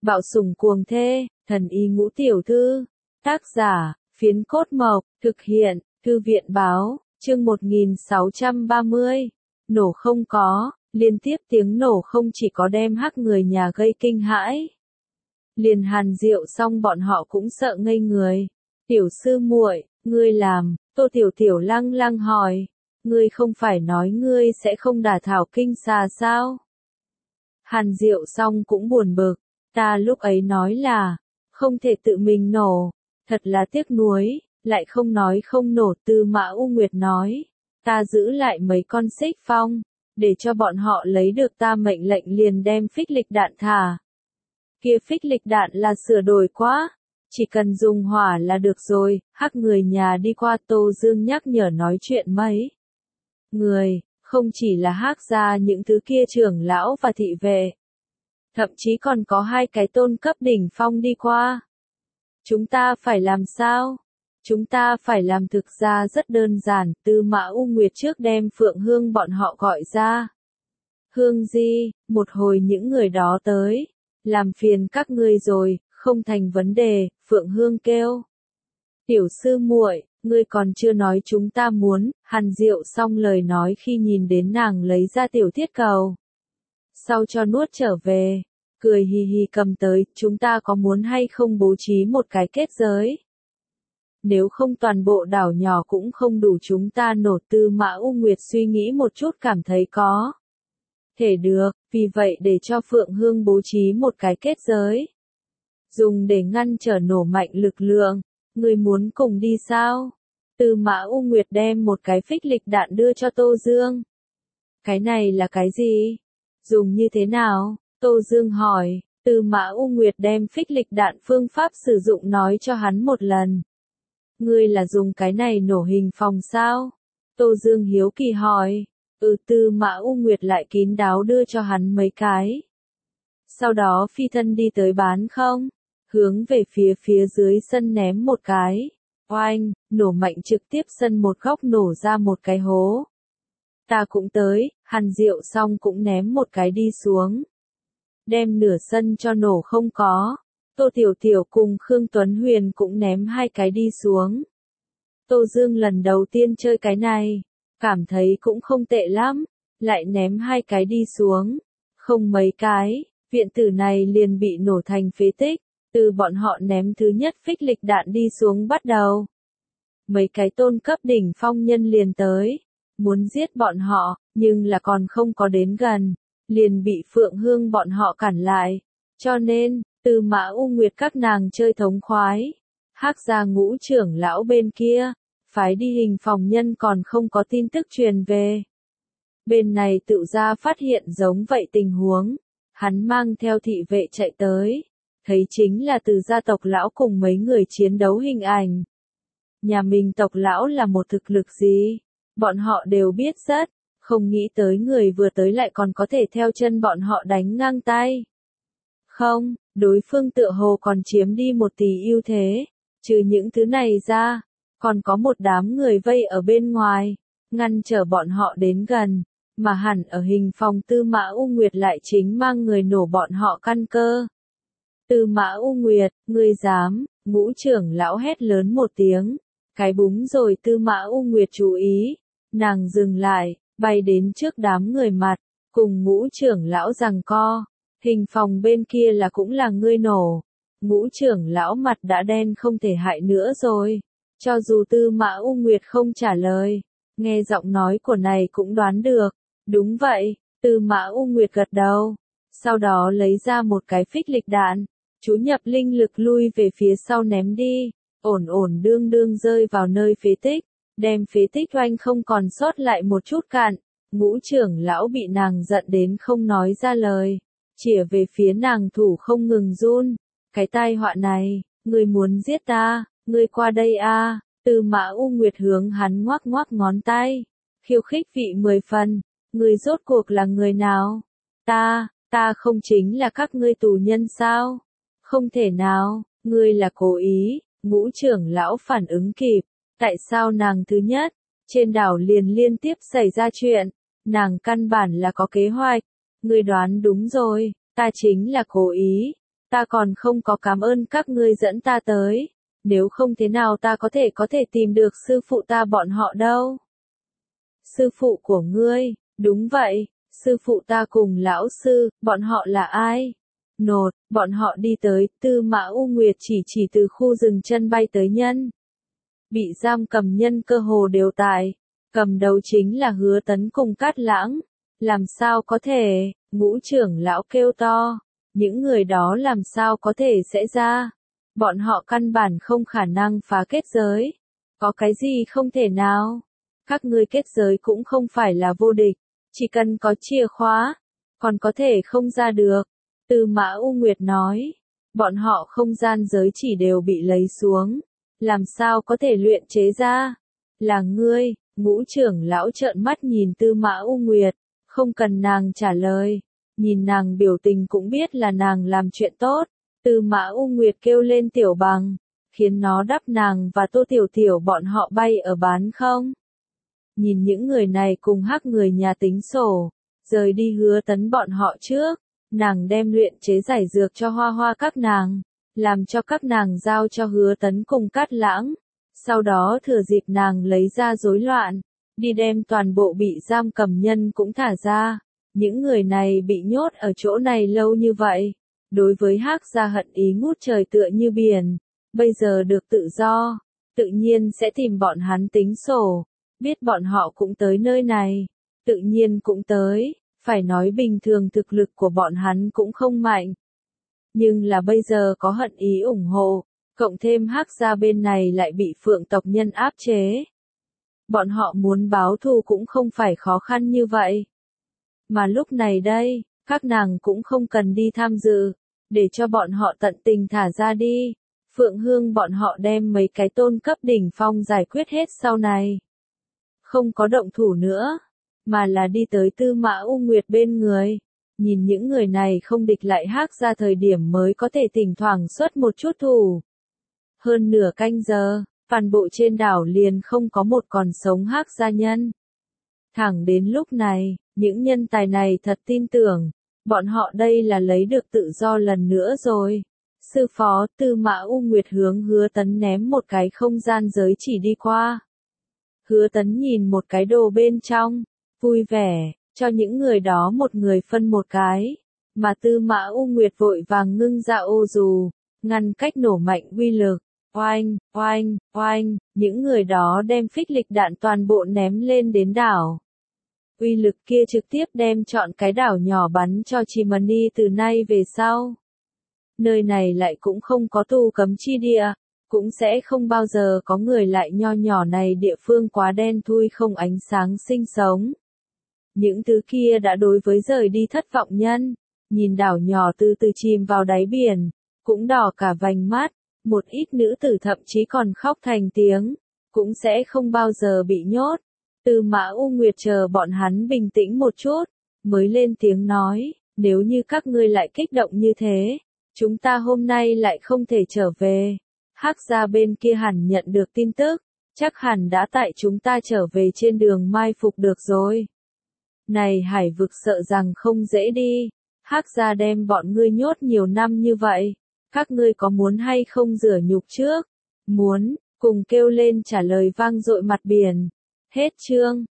Bạo sủng cuồng thê, thần y ngũ tiểu thư. Tác giả, Phiến Cốt Mộc, thực hiện, Thư viện báo, chương 1630. Nổ không có, liên tiếp tiếng nổ không chỉ có đem hắc người nhà gây kinh hãi. Liền Hàn Diệu xong bọn họ cũng sợ ngây người. Tiểu sư muội, ngươi làm, Tô Tiểu Tiểu lăng lăng hỏi. Ngươi không phải nói ngươi sẽ không đả thảo kinh xà sao? Hàn Diệu xong cũng buồn bực. Ta lúc ấy nói là, không thể tự mình nổ. Thật là tiếc nuối, lại không nói không nổ. Tư Mã U Nguyệt nói. Ta giữ lại mấy con xích phong, để cho bọn họ lấy được ta mệnh lệnh liền đem phích lịch đạn thả. Kia phích lịch đạn là sửa đổi quá, chỉ cần dùng hỏa là được rồi. Hắc người nhà đi qua, Tô Dương nhắc nhở nói chuyện mấy người, không chỉ là Hắc gia những thứ kia trưởng lão và thị vệ, thậm chí còn có hai cái tôn cấp đỉnh phong đi qua. Chúng ta phải làm sao? Chúng ta phải làm thực ra rất đơn giản. Tư Mã U Nguyệt trước đem Phượng Hương bọn họ gọi ra. Hương Di, một hồi những người đó tới. Làm phiền các ngươi rồi, không thành vấn đề. Phượng Hương kêu. Tiểu sư muội, ngươi còn chưa nói chúng ta muốn. Hàn Diệu xong lời nói khi nhìn đến nàng lấy ra tiểu thiết cầu. Sau cho nuốt trở về. Cười hì hì cầm tới. Chúng ta có muốn hay không bố trí một cái kết giới? Nếu không toàn bộ đảo nhỏ cũng không đủ chúng ta nổ. Tư Mã U Nguyệt suy nghĩ một chút cảm thấy có thể được, vì vậy để cho Phượng Hương bố trí một cái kết giới. Dùng để ngăn trở nổ mạnh lực lượng. Người muốn cùng đi sao? Tư Mã U Nguyệt đem một cái phích lịch đạn đưa cho Tô Dương. Cái này là cái gì? Dùng như thế nào? Tô Dương hỏi. Tư Mã U Nguyệt đem phích lịch đạn phương pháp sử dụng nói cho hắn một lần. Ngươi là dùng cái này nổ hình phòng sao? Tô Dương hiếu kỳ hỏi. Tư Mã U Nguyệt lại kín đáo đưa cho hắn mấy cái. Sau đó phi thân đi tới bán không, hướng về phía dưới sân ném một cái. Oanh, nổ mạnh trực tiếp sân một góc nổ ra một cái hố. Ta cũng tới. Hàn Diệu xong cũng ném một cái đi xuống. Đem nửa sân cho nổ không có. Tô Tiểu Tiểu cùng Khương Tuấn Huyền cũng ném hai cái đi xuống. Tô Dương lần đầu tiên chơi cái này, cảm thấy cũng không tệ lắm, lại ném hai cái đi xuống. Không mấy cái, viện tử này liền bị nổ thành phế tích. Từ bọn họ ném thứ nhất phích lịch đạn đi xuống bắt đầu. Mấy cái tôn cấp đỉnh phong nhân liền tới, muốn giết bọn họ, nhưng là còn không có đến gần, liền bị Phượng Hương bọn họ cản lại. Cho nên, Tư Mã U Nguyệt các nàng chơi thống khoái. Hắc gia ngũ trưởng lão bên kia, phái đi hình phòng nhân còn không có tin tức truyền về. Bên này tự ra phát hiện giống vậy tình huống. Hắn mang theo thị vệ chạy tới. Thấy chính là Từ gia tộc lão cùng mấy người chiến đấu hình ảnh. Nhà mình tộc lão là một thực lực gì? Bọn họ đều biết rất. Không nghĩ tới người vừa tới lại còn có thể theo chân bọn họ đánh ngang tay. Không, đối phương tựa hồ còn chiếm đi một tỷ ưu thế. Trừ những thứ này ra, còn có một đám người vây ở bên ngoài, ngăn trở bọn họ đến gần. Mà hẳn ở hình phòng Tư Mã U Nguyệt lại chính mang người nổ bọn họ căn cơ. Tư Mã U Nguyệt, ngươi dám? Ngũ trưởng lão hét lớn một tiếng. Cái búng rồi Tư Mã U Nguyệt chú ý. Nàng dừng lại, bay đến trước đám người mặt, cùng ngũ trưởng lão giằng co. Hình phòng bên kia là cũng là ngươi nổ. Ngũ trưởng lão mặt đã đen không thể hại nữa rồi. Cho dù Tư Mã U Nguyệt không trả lời, nghe giọng nói của này cũng đoán được. Đúng vậy, Tư Mã U Nguyệt gật đầu. Sau đó lấy ra một cái phích lịch đạn, chú nhập linh lực lui về phía sau ném đi. Ổn ổn đương đương rơi vào nơi phế tích, đem phế tích oanh không còn sót lại một chút cạn. Ngũ trưởng lão bị nàng giận đến không nói ra lời, chĩa về phía nàng thủ không ngừng run. Cái tai họa này, ngươi muốn giết ta, ngươi qua đây a. Tư Mã U Nguyệt hướng hắn ngoắc ngoắc ngón tay, khiêu khích vị 10 phần. Ngươi rốt cuộc là người nào? Ta không chính là các ngươi tù nhân sao? Không thể nào, ngươi là cố ý. Ngũ trưởng lão phản ứng kịp. Tại sao nàng thứ nhất, trên đảo liền liên tiếp xảy ra chuyện? Nàng căn bản là có kế hoạch. Ngươi đoán đúng rồi, ta chính là cố ý. ta còn không có cảm ơn các ngươi dẫn ta tới, nếu không thế nào ta có thể tìm được sư phụ ta bọn họ đâu. Sư phụ của ngươi, đúng vậy, sư phụ ta cùng lão sư, bọn họ là ai? Nột, bọn họ đi tới, Tư Mã U Nguyệt chỉ từ khu rừng chân bay tới nhân. Bị giam cầm nhân cơ hồ đều tại, cầm đầu chính là Hứa Tấn cùng Cát Lãng. Làm sao có thể, Ngũ trưởng lão kêu to, những người đó làm sao có thể sẽ ra? Bọn họ căn bản không khả năng phá kết giới. Có cái gì không thể nào? Các ngươi kết giới cũng không phải là vô địch, chỉ cần có chìa khóa, còn có thể không ra được. Tư Mã U Nguyệt nói, bọn họ không gian giới chỉ đều bị lấy xuống, làm sao có thể luyện chế ra? Là ngươi, Ngũ trưởng lão trợn mắt nhìn Tư Mã U Nguyệt, không cần nàng trả lời, nhìn nàng biểu tình cũng biết là nàng làm chuyện tốt. Tư Mã U Nguyệt kêu lên Tiểu Bằng, khiến nó đắp nàng và Tô Tiểu Tiểu bọn họ bay ở bán không. Nhìn những người này cùng hắc người nhà tính sổ, rời đi Hứa Tấn bọn họ trước, nàng đem luyện chế giải dược cho Hoa Hoa các nàng, làm cho các nàng giao cho Hứa Tấn cùng Cát Lãng, sau đó thừa dịp nàng lấy ra rối loạn, đi đem toàn bộ bị giam cầm nhân cũng thả ra. Những người này bị nhốt ở chỗ này lâu như vậy, đối với Hắc gia hận ý ngút trời tựa như biển, bây giờ được tự do, tự nhiên sẽ tìm bọn hắn tính sổ. Biết bọn họ cũng tới nơi này, tự nhiên cũng tới, phải nói bình thường thực lực của bọn hắn cũng không mạnh. Nhưng là bây giờ có hận ý ủng hộ, cộng thêm Hắc gia bên này lại bị Phượng tộc nhân áp chế. Bọn họ muốn báo thù cũng không phải khó khăn như vậy. Mà lúc này đây, các nàng cũng không cần đi tham dự, để cho bọn họ tận tình thả ra đi. Phượng Hương bọn họ đem mấy cái tôn cấp đỉnh phong giải quyết hết sau này. Không có động thủ nữa, mà là đi tới Tư Mã U Nguyệt bên người. Nhìn những người này không địch lại Hắc ra thời điểm mới có thể thỉnh thoảng xuất một chút thủ. Hơn nửa canh giờ, toàn bộ trên đảo liền không có một còn sống Hắc gia nhân. Thẳng đến lúc này, những nhân tài này thật tin tưởng, bọn họ đây là lấy được tự do lần nữa rồi. Sư phó, Tư Mã U Nguyệt hướng Hứa Tấn ném một cái không gian giới chỉ đi qua. Hứa Tấn nhìn một cái đồ bên trong, vui vẻ, cho những người đó một người phân một cái. Mà Tư Mã U Nguyệt vội vàng ngưng ra ô dù, ngăn cách nổ mạnh uy lực. Oanh, oanh, oanh, những người đó đem phích lịch đạn toàn bộ ném lên đến đảo. Uy lực kia trực tiếp đem chọn cái đảo nhỏ bắn cho Chimani từ nay về sau. Nơi này lại cũng không có tù cấm chi địa, cũng sẽ không bao giờ có người lại nho nhỏ này địa phương quá đen thui không ánh sáng sinh sống. Những thứ kia đã đối với rời đi thất vọng nhân, nhìn đảo nhỏ từ từ chìm vào đáy biển, cũng đỏ cả vành mắt, một ít nữ tử thậm chí còn khóc thành tiếng, cũng sẽ không bao giờ bị nhốt. Tư Mã U Nguyệt chờ bọn hắn bình tĩnh một chút, mới lên tiếng nói, nếu như các ngươi lại kích động như thế, chúng ta hôm nay lại không thể trở về. Hắc gia bên kia hẳn nhận được tin tức, chắc hẳn đã tại chúng ta trở về trên đường mai phục được rồi. Này hải vực sợ rằng không dễ đi, Hắc gia đem bọn ngươi nhốt nhiều năm như vậy, các ngươi có muốn hay không rửa nhục trước? Muốn, cùng kêu lên trả lời vang dội mặt biển. Hết chương.